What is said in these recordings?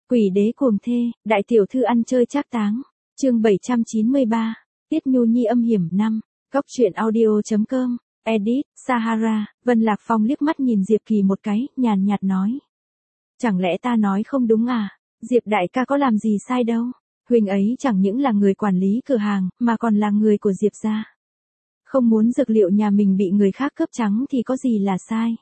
Quỷ đế cuồng thê, đại tiểu thư ăn chơi trác táng. Chương 793. Tiết Nhu Nhi âm hiểm 5. Góc truyện audio.com. Edit, Sahara. Vân Lạc Phong liếc mắt nhìn Diệp Kỳ một cái, nhàn nhạt nói. Chẳng lẽ ta nói không đúng à? Diệp đại ca có làm gì sai đâu. Huynh ấy chẳng những là người quản lý cửa hàng, mà còn là người của Diệp gia. Không muốn dược liệu nhà mình bị người khác cướp trắng thì có gì là sai.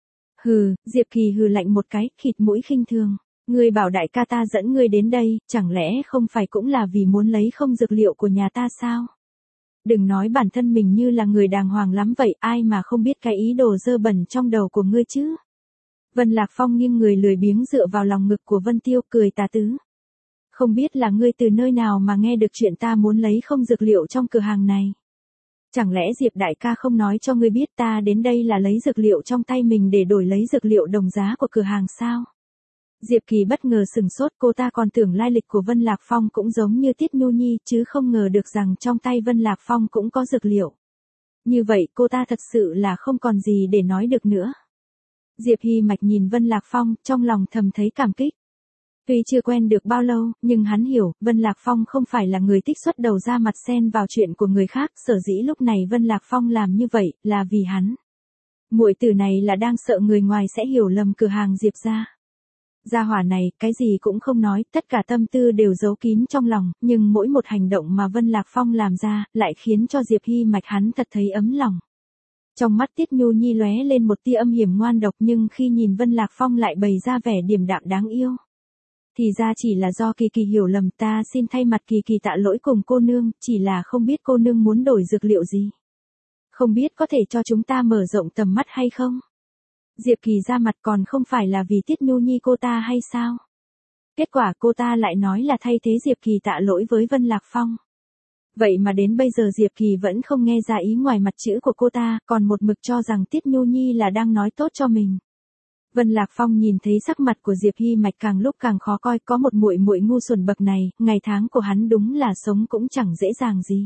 Hừ, Diệp Kỳ hừ lạnh một cái, khịt mũi khinh thường. Ngươi bảo đại ca ta dẫn ngươi đến đây, chẳng lẽ không phải cũng là vì muốn lấy không dược liệu của nhà ta sao? Đừng nói bản thân mình như là người đàng hoàng lắm vậy, ai mà không biết cái ý đồ dơ bẩn trong đầu của ngươi chứ? Vân Lạc Phong nghiêng người lười biếng dựa vào lòng ngực của Vân Tiêu, cười tà tứ. Không biết là ngươi từ nơi nào mà nghe được chuyện ta muốn lấy không dược liệu trong cửa hàng này? Chẳng lẽ Diệp đại ca không nói cho ngươi biết ta đến đây là lấy dược liệu trong tay mình để đổi lấy dược liệu đồng giá của cửa hàng sao? Diệp Kỳ bất ngờ sừng sốt, cô ta còn tưởng lai lịch của Vân Lạc Phong cũng giống như Tiết Nhu Nhi, chứ không ngờ được rằng trong tay Vân Lạc Phong cũng có dược liệu. Như vậy cô ta thật sự là không còn gì để nói được nữa. Diệp Hy Mạch nhìn Vân Lạc Phong, trong lòng thầm thấy cảm kích. Tuy chưa quen được bao lâu, nhưng hắn hiểu, Vân Lạc Phong không phải là người thích xuất đầu ra mặt xen vào chuyện của người khác, sở dĩ lúc này Vân Lạc Phong làm như vậy, là vì hắn. Muội tử này là đang sợ người ngoài sẽ hiểu lầm cửa hàng Diệp gia. Gia hỏa này, cái gì cũng không nói, tất cả tâm tư đều giấu kín trong lòng, nhưng mỗi một hành động mà Vân Lạc Phong làm ra, lại khiến cho Diệp Hy Mạch hắn thật thấy ấm lòng. Trong mắt Tiết Nhu Nhi lóe lên một tia âm hiểm ngoan độc, nhưng khi nhìn Vân Lạc Phong lại bày ra vẻ điềm đạm đáng yêu. Thì ra chỉ là do Kỳ Kỳ hiểu lầm, ta xin thay mặt Kỳ Kỳ tạ lỗi cùng cô nương, chỉ là không biết cô nương muốn đổi dược liệu gì. Không biết có thể cho chúng ta mở rộng tầm mắt hay không? Diệp Kỳ ra mặt còn không phải là vì Tiết Nhu Nhi cô ta hay sao? Kết quả cô ta lại nói là thay thế Diệp Kỳ tạ lỗi với Vân Lạc Phong. Vậy mà đến bây giờ Diệp Kỳ vẫn không nghe ra ý ngoài mặt chữ của cô ta, còn một mực cho rằng Tiết Nhu Nhi là đang nói tốt cho mình. Vân Lạc Phong nhìn thấy sắc mặt của Diệp Hy Mạch càng lúc càng khó coi, có một muội muội ngu xuẩn bậc này, ngày tháng của hắn đúng là sống cũng chẳng dễ dàng gì.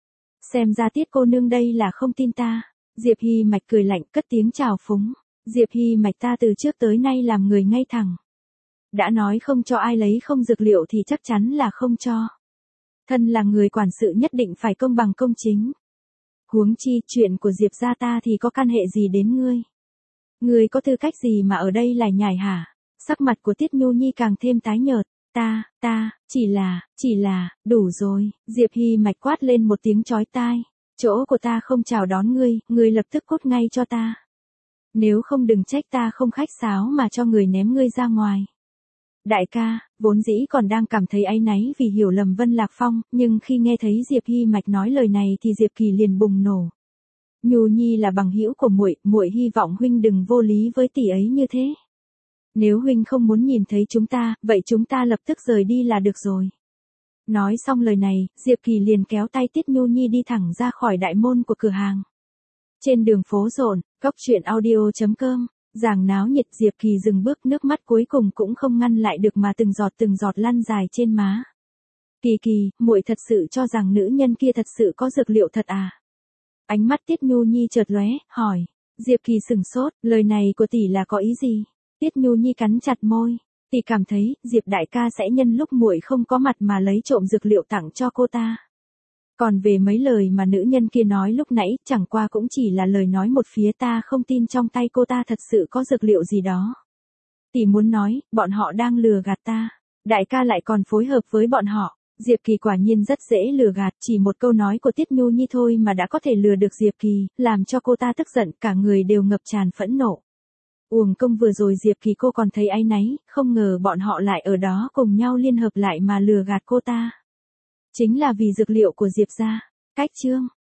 Xem ra Tiết cô nương đây là không tin ta. Diệp Hy Mạch cười lạnh, cất tiếng chào phúng. Diệp Hy Mạch ta từ trước tới nay làm người ngay thẳng. Đã nói không cho ai lấy không dược liệu thì chắc chắn là không cho. Thân là người quản sự nhất định phải công bằng công chính. Huống chi, chuyện của Diệp gia ta thì có can hệ gì đến ngươi? Ngươi có tư cách gì mà ở đây lại nhải hả? Sắc mặt của Tiết Nhu Nhi càng thêm tái nhợt. Chỉ là, đủ rồi. Diệp Hy Mạch quát lên một tiếng chói tai. Chỗ của ta không chào đón ngươi, ngươi lập tức cút ngay cho ta. Nếu không đừng trách ta không khách sáo mà cho người ném ngươi ra ngoài. Đại ca, vốn dĩ còn đang cảm thấy áy náy vì hiểu lầm Vân Lạc Phong, nhưng khi nghe thấy Diệp Hy Mạch nói lời này thì Diệp Kỳ liền bùng nổ. Nhu Nhi là bằng hữu của muội, muội hy vọng huynh đừng vô lý với tỷ ấy như thế. Nếu huynh không muốn nhìn thấy chúng ta, vậy chúng ta lập tức rời đi là được rồi. Nói xong lời này, Diệp Kỳ liền kéo tay Tiết Nhu Nhi đi thẳng ra khỏi đại môn của cửa hàng. Trên đường phố rộn, góc truyện audio.com, giảng náo nhiệt, Diệp Kỳ dừng bước, nước mắt cuối cùng cũng không ngăn lại được mà từng giọt lăn dài trên má. Kỳ Kỳ, muội thật sự cho rằng nữ nhân kia thật sự có dược liệu thật à? Ánh mắt Tiết Nhu Nhi chợt lóe, hỏi. Diệp Kỳ sừng sốt, lời này của tỷ là có ý gì? Tiết Nhu Nhi cắn chặt môi. Tỷ cảm thấy, Diệp đại ca sẽ nhân lúc muội không có mặt mà lấy trộm dược liệu tặng cho cô ta. Còn về mấy lời mà nữ nhân kia nói lúc nãy, chẳng qua cũng chỉ là lời nói một phía, ta không tin trong tay cô ta thật sự có dược liệu gì đó. Tỷ muốn nói, bọn họ đang lừa gạt ta. Đại ca lại còn phối hợp với bọn họ. Diệp Kỳ quả nhiên rất dễ lừa gạt, chỉ một câu nói của Tiết Nhu Nhi thôi mà đã có thể lừa được Diệp Kỳ, làm cho cô ta tức giận, cả người đều ngập tràn phẫn nộ. Uổng công vừa rồi Diệp Kỳ cô còn thấy áy náy, không ngờ bọn họ lại ở đó cùng nhau liên hợp lại mà lừa gạt cô ta. Chính là vì dược liệu của Diệp gia. Cách chương